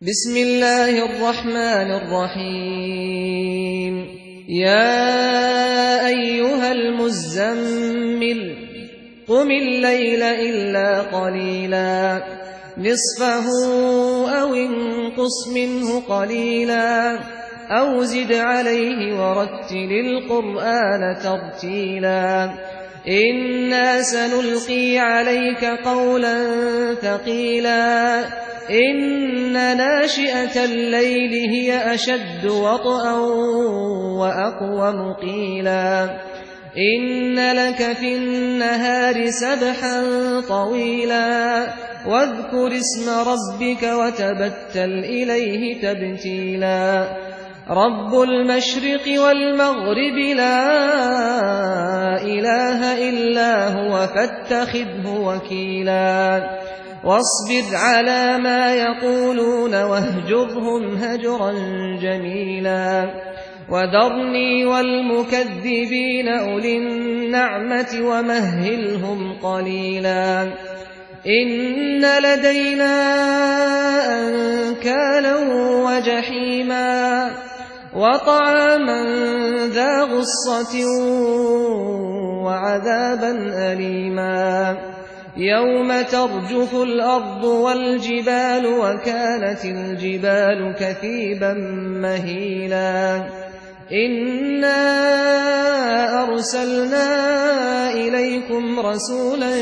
بسم الله الرحمن الرحيم يا أيها المزمل قم الليل إلا قليلا نصفه أو انقص منه قليلا أو زد عليه ورتل القرآن ترتيلا إنا سنلقي عليك قولا ثقيلا إن ناشئة الليل هي أشد وطئا وأقوم قيلا إن لك في النهار سبحا طويلا واذكر اسم ربك وتبتل إليه تبتيلا رب المشرق والمغرب لا إله إلا هو فاتخذه وكيلا واصبر على ما يقولون واهجرهم هجرا جميلا وذرني والمكذبين أولي النعمة ومهلهم قليلا إن لدينا أنكالا وجحيما وطعاما ذا غصة وعذابا أليما يوم ترجف الأرض والجبال وكانت الجبال كثيبا مهيلا إنا أرسلنا إليكم رسولا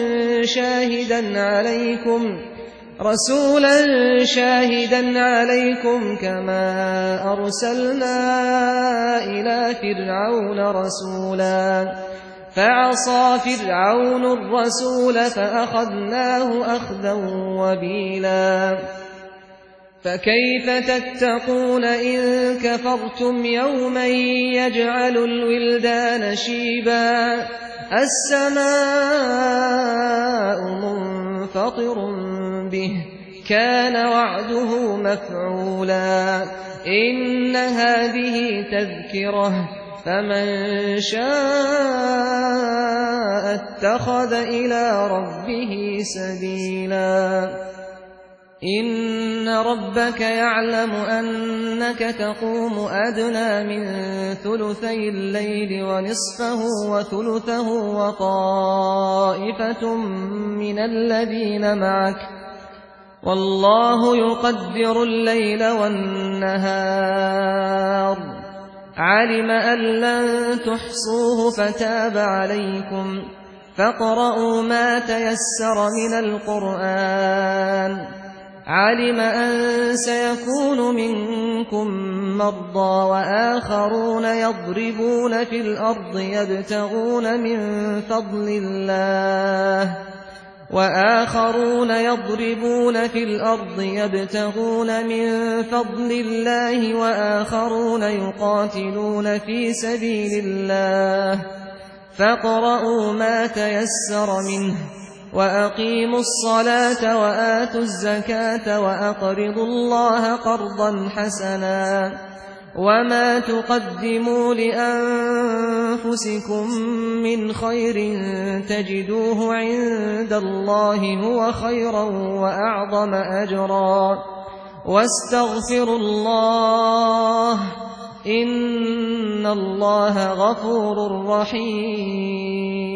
شاهدا عليكم كما أرسلنا إلى فرعون رسولا فعصى فرعون الرسول فأخذناه أخذا وبيلا فكيف تتقون إن كفرتم يوما يجعل الولدان شيبا السماء منفطر به كان وعده مفعولا إن هذه تذكرة فمن شاء اتخذ إلى ربه سبيلا إن ربك يعلم أنك تقوم أدنى من ثلثي الليل ونصفه وثلثه وطائفة من الذين معك والله يقدر الليل والنهار علم أن لن تحصوه فتاب عليكم فاقرؤوا ما تيسر من القرآن علم أن سيكون منكم مرضى وآخرون يضربون في الأرض يبتغون من فضل الله وآخرون يقاتلون في سبيل الله فاقرؤوا ما تيسر منه وأقيموا الصلاة وآتوا الزكاة وأقرضوا الله قرضا حسنا وما تقدموا لأنفسكم من خير تجدوه عند الله هو خيرا وأعظم أجرا واستغفروا الله إن الله غفور رحيم